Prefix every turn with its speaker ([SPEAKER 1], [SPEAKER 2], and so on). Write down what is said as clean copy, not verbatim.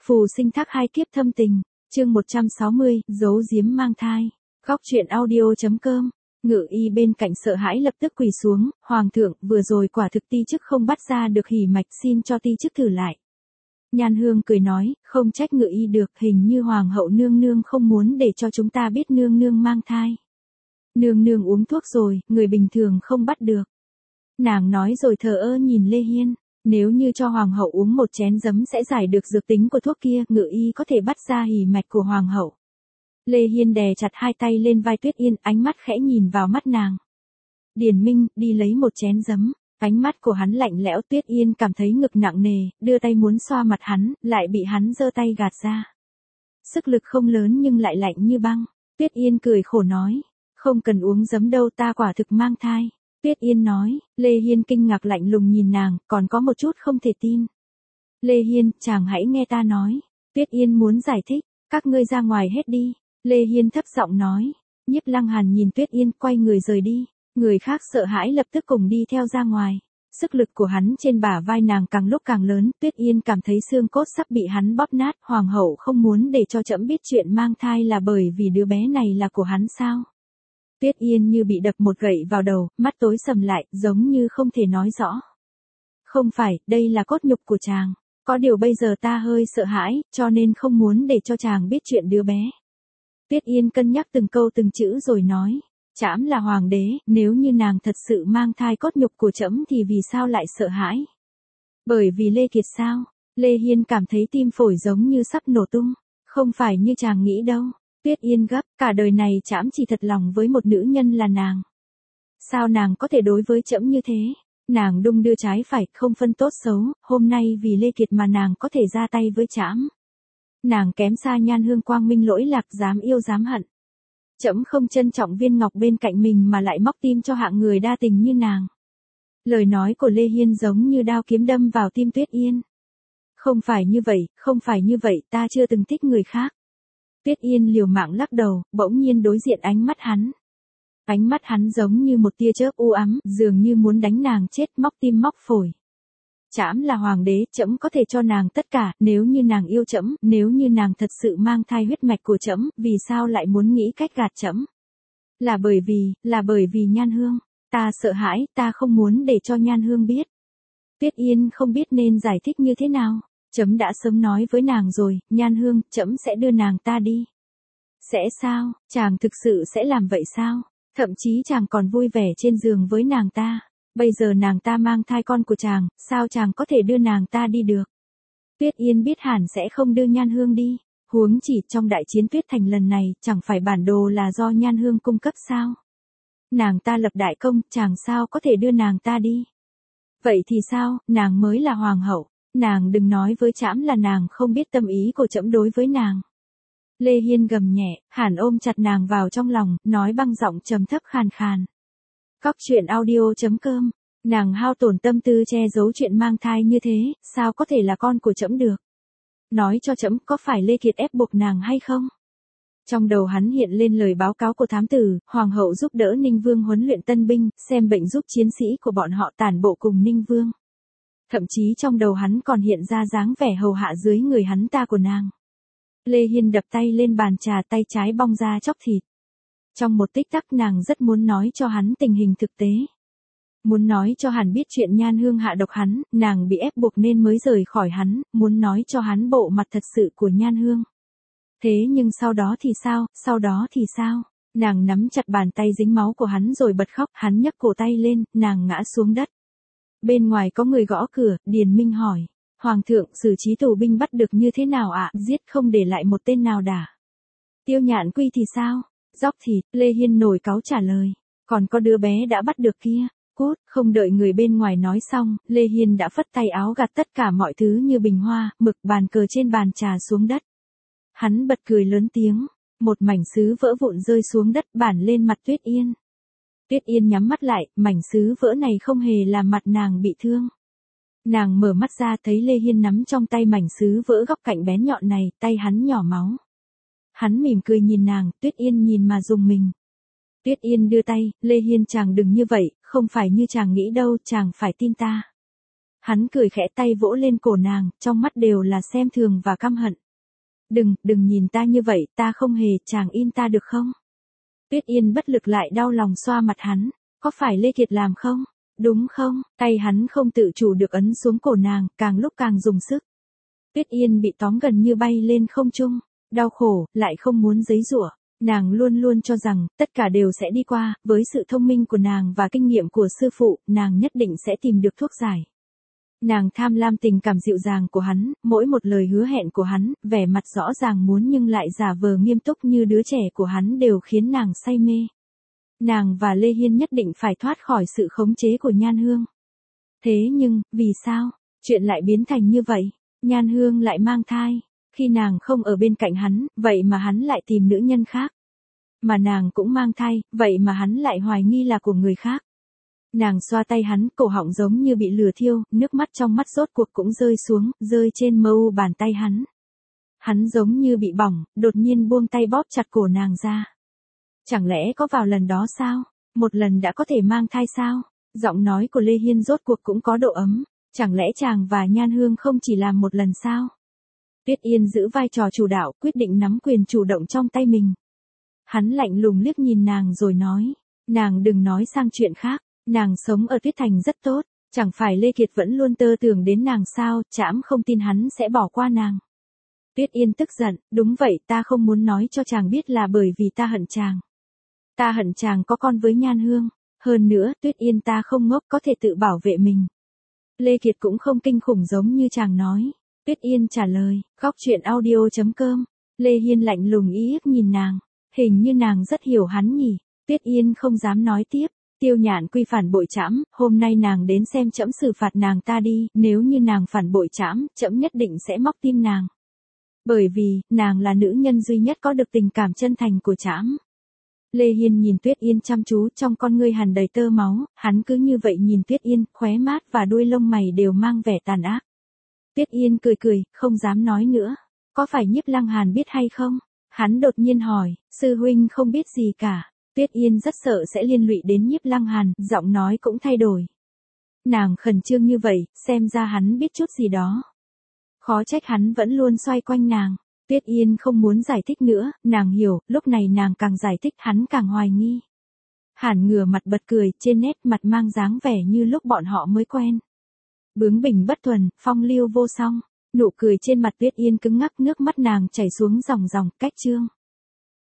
[SPEAKER 1] Phù sinh thác hai kiếp thâm tình, chương 160, giấu giếm mang thai. Góc truyện audio.com. Ngự y bên cạnh sợ hãi lập tức quỳ xuống, hoàng thượng, vừa rồi quả thực ti chức không bắt ra được hỉ mạch, xin cho ti chức thử lại. Nhan Hương cười nói, không trách ngự y được, hình như hoàng hậu nương nương không muốn để cho chúng ta biết nương nương mang thai. Nương nương uống thuốc rồi, người bình thường không bắt được. Nàng nói rồi thờ ơ nhìn Lê Hiên. Nếu như cho hoàng hậu uống một chén giấm sẽ giải được dược tính của thuốc kia, ngự y có thể bắt ra hỉ mạch của hoàng hậu. Lê Hiên đè chặt hai tay lên vai Tuyết Yên, ánh mắt khẽ nhìn vào mắt nàng. Điền Minh, đi lấy một chén giấm. Ánh mắt của hắn lạnh lẽo. Tuyết Yên cảm thấy ngực nặng nề, đưa tay muốn xoa mặt hắn, lại bị hắn giơ tay gạt ra. Sức lực không lớn nhưng lại lạnh như băng. Tuyết Yên cười khổ nói, không cần uống giấm đâu, ta quả thực mang thai. Tuyết Yên nói. Lê Hiên kinh ngạc lạnh lùng nhìn nàng, còn có một chút không thể tin. Lê Hiên, chàng hãy nghe ta nói. Tuyết Yên muốn giải thích, các ngươi ra ngoài hết đi. Lê Hiên thấp giọng nói. Nhiếp Lăng Hàn nhìn Tuyết Yên, quay người rời đi. Người khác sợ hãi lập tức cùng đi theo ra ngoài. Sức lực của hắn trên bả vai nàng càng lúc càng lớn. Tuyết Yên cảm thấy xương cốt sắp bị hắn bóp nát. Hoàng hậu không muốn để cho trẫm biết chuyện mang thai là bởi vì đứa bé này là của hắn sao? Tuyết Yên như bị đập một gậy vào đầu, mắt tối sầm lại, giống như không thể nói rõ. Không phải, đây là cốt nhục của chàng. Có điều bây giờ ta hơi sợ hãi, cho nên không muốn để cho chàng biết chuyện đứa bé. Tuyết Yên cân nhắc từng câu từng chữ rồi nói. Trẫm là hoàng đế, nếu như nàng thật sự mang thai cốt nhục của trẫm thì vì sao lại sợ hãi? Bởi vì Lê Kiệt sao? Lê Hiên cảm thấy tim phổi giống như sắp nổ tung. Không phải như chàng nghĩ đâu. Tuyết Yên gấp, cả đời này trẫm chỉ thật lòng với một nữ nhân là nàng. Sao nàng có thể đối với trẫm như thế? Nàng đung đưa trái phải, không phân tốt xấu, hôm nay vì Lê Kiệt mà nàng có thể ra tay với trẫm. Nàng kém xa Nhan Hương quang minh lỗi lạc, dám yêu dám hận. Trẫm không trân trọng viên ngọc bên cạnh mình mà lại móc tim cho hạng người đa tình như nàng. Lời nói của Lê Hiên giống như đao kiếm đâm vào tim Tuyết Yên. Không phải như vậy, không phải như vậy, ta chưa từng thích người khác. Tuyết Yên liều mạng lắc đầu, bỗng nhiên đối diện ánh mắt hắn. Ánh mắt hắn giống như một tia chớp u ám, dường như muốn đánh nàng chết, móc tim móc phổi. Trẫm là hoàng đế, trẫm có thể cho nàng tất cả, nếu như nàng yêu trẫm, nếu như nàng thật sự mang thai huyết mạch của trẫm, vì sao lại muốn nghĩ cách gạt trẫm? Là bởi vì Nhan Hương, ta sợ hãi, ta không muốn để cho Nhan Hương biết. Tuyết Yên không biết nên giải thích như thế nào. Trẫm đã sớm nói với nàng rồi, Nhan Hương, trẫm sẽ đưa nàng ta đi. Sẽ sao? Chàng thực sự sẽ làm vậy sao? Thậm chí chàng còn vui vẻ trên giường với nàng ta. Bây giờ nàng ta mang thai con của chàng, sao chàng có thể đưa nàng ta đi được? Tuyết Yên biết hẳn sẽ không đưa Nhan Hương đi. Huống chỉ trong đại chiến Tuyết Thành lần này, chẳng phải bản đồ là do Nhan Hương cung cấp sao? Nàng ta lập đại công, chàng sao có thể đưa nàng ta đi? Vậy thì sao, nàng mới là hoàng hậu. Nàng đừng nói với trẫm là nàng không biết tâm ý của trẫm đối với nàng. Lê Hiên gầm nhẹ, hẳn ôm chặt nàng vào trong lòng, nói bằng giọng trầm thấp khàn khàn. Góc truyện audio.com. Nàng hao tổn tâm tư che giấu chuyện mang thai như thế, sao có thể là con của trẫm được? Nói cho trẫm, có phải Lê Kiệt ép buộc nàng hay không? Trong đầu hắn hiện lên lời báo cáo của thám tử, hoàng hậu giúp đỡ Ninh Vương huấn luyện tân binh, xem bệnh giúp chiến sĩ của bọn họ tản bộ cùng Ninh Vương. Thậm chí trong đầu hắn còn hiện ra dáng vẻ hầu hạ dưới người hắn ta của nàng. Lê Hiên đập tay lên bàn trà, tay trái bong ra chóc thịt. Trong một tích tắc nàng rất muốn nói cho hắn tình hình thực tế. Muốn nói cho hắn biết chuyện Nhan Hương hạ độc hắn, nàng bị ép buộc nên mới rời khỏi hắn, muốn nói cho hắn bộ mặt thật sự của Nhan Hương. Thế nhưng sau đó thì sao? Nàng nắm chặt bàn tay dính máu của hắn rồi bật khóc, hắn nhấc cổ tay lên, nàng ngã xuống đất. Bên ngoài có người gõ cửa, Điền Minh hỏi. Hoàng thượng, xử trí tù binh bắt được như thế nào ạ? Giết không để lại một tên nào đả. Tiêu Nhạn Quy thì sao? Dóc thịt, Lê Hiên nổi cáu trả lời. Còn có đứa bé đã bắt được kia. Cút, không đợi người bên ngoài nói xong, Lê Hiên đã phất tay áo gạt tất cả mọi thứ như bình hoa, mực, bàn cờ trên bàn trà xuống đất. Hắn bật cười lớn tiếng. Một mảnh sứ vỡ vụn rơi xuống đất, bản lên mặt Tuyết Yên. Tuyết Yên nhắm mắt lại, mảnh sứ vỡ này không hề làm mặt nàng bị thương. Nàng mở mắt ra thấy Lê Hiên nắm trong tay mảnh sứ vỡ góc cạnh bén nhọn này, tay hắn nhỏ máu. Hắn mỉm cười nhìn nàng, Tuyết Yên nhìn mà rùng mình. Tuyết Yên đưa tay, Lê Hiên chàng đừng như vậy, không phải như chàng nghĩ đâu, chàng phải tin ta. Hắn cười khẽ tay vỗ lên cổ nàng, trong mắt đều là xem thường và căm hận. Đừng nhìn ta như vậy, ta không hề, chàng in ta được không? Tuyết Yên bất lực lại đau lòng xoa mặt hắn, có phải Lê Kiệt làm không? Đúng không? Tay hắn không tự chủ được ấn xuống cổ nàng, càng lúc càng dùng sức. Tuyết Yên bị tóm gần như bay lên không trung, đau khổ, lại không muốn giãy giụa. Nàng luôn luôn cho rằng, tất cả đều sẽ đi qua, với sự thông minh của nàng và kinh nghiệm của sư phụ, nàng nhất định sẽ tìm được thuốc giải. Nàng tham lam tình cảm dịu dàng của hắn, mỗi một lời hứa hẹn của hắn, vẻ mặt rõ ràng muốn nhưng lại giả vờ nghiêm túc như đứa trẻ của hắn đều khiến nàng say mê. Nàng và Lê Hiên nhất định phải thoát khỏi sự khống chế của Nhan Hương. Thế nhưng, vì sao, chuyện lại biến thành như vậy? Nhan Hương lại mang thai. Khi nàng không ở bên cạnh hắn, vậy mà hắn lại tìm nữ nhân khác. Mà nàng cũng mang thai, vậy mà hắn lại hoài nghi là của người khác. Nàng xoa tay hắn, cổ họng giống như bị lửa thiêu, nước mắt trong mắt rốt cuộc cũng rơi xuống, rơi trên mu bàn tay hắn. Hắn giống như bị bỏng, đột nhiên buông tay bóp chặt cổ nàng ra. Chẳng lẽ có vào lần đó sao? Một lần đã có thể mang thai sao? Giọng nói của Lê Hiên rốt cuộc cũng có độ ấm. Chẳng lẽ chàng và Nhan Hương không chỉ làm một lần sao? Tuyết Yên giữ vai trò chủ đạo, quyết định nắm quyền chủ động trong tay mình. Hắn lạnh lùng liếc nhìn nàng rồi nói, nàng đừng nói sang chuyện khác, nàng sống ở Tuyết Thành rất tốt, chẳng phải Lê Kiệt vẫn luôn tơ tưởng đến nàng sao, trẫm không tin hắn sẽ bỏ qua nàng. Tuyết Yên tức giận, đúng vậy, ta không muốn nói cho chàng biết là bởi vì ta hận chàng. Ta hận chàng có con với Nhan Hương, hơn nữa, Tuyết Yên ta không ngốc có thể tự bảo vệ mình. Lê Kiệt cũng không kinh khủng giống như chàng nói. Tuyết Yên trả lời, góc truyện audio.com. Lê Hiên lạnh lùng liếc nhìn nàng, hình như nàng rất hiểu hắn nhỉ. Tuyết Yên không dám nói tiếp. Tiêu Nhạn Quy phản bội trẫm, hôm nay nàng đến xem trẫm xử phạt nàng ta đi, nếu như nàng phản bội trẫm, trẫm nhất định sẽ móc tim nàng. Bởi vì, nàng là nữ nhân duy nhất có được tình cảm chân thành của trẫm. Lê Hiên nhìn Tuyết Yên chăm chú, trong con ngươi hằn đầy tơ máu, hắn cứ như vậy nhìn Tuyết Yên, khóe mát và đuôi lông mày đều mang vẻ tàn ác. Tuyết Yên cười cười, không dám nói nữa. Có phải Nhiếp Lăng Hàn biết hay không? Hắn đột nhiên hỏi, sư huynh không biết gì cả. Tuyết Yên rất sợ sẽ liên lụy đến Nhiếp Lăng Hàn, giọng nói cũng thay đổi. Nàng khẩn trương như vậy, xem ra hắn biết chút gì đó. Khó trách hắn vẫn luôn xoay quanh nàng. Tuyết Yên không muốn giải thích nữa, nàng hiểu, lúc này nàng càng giải thích hắn càng hoài nghi. Hàn ngửa mặt bật cười, trên nét mặt mang dáng vẻ như lúc bọn họ mới quen. Bướng bỉnh bất thuần, phong lưu vô song, nụ cười trên mặt Tuyết Yên cứng ngắc, nước mắt nàng chảy xuống ròng ròng, cách chương.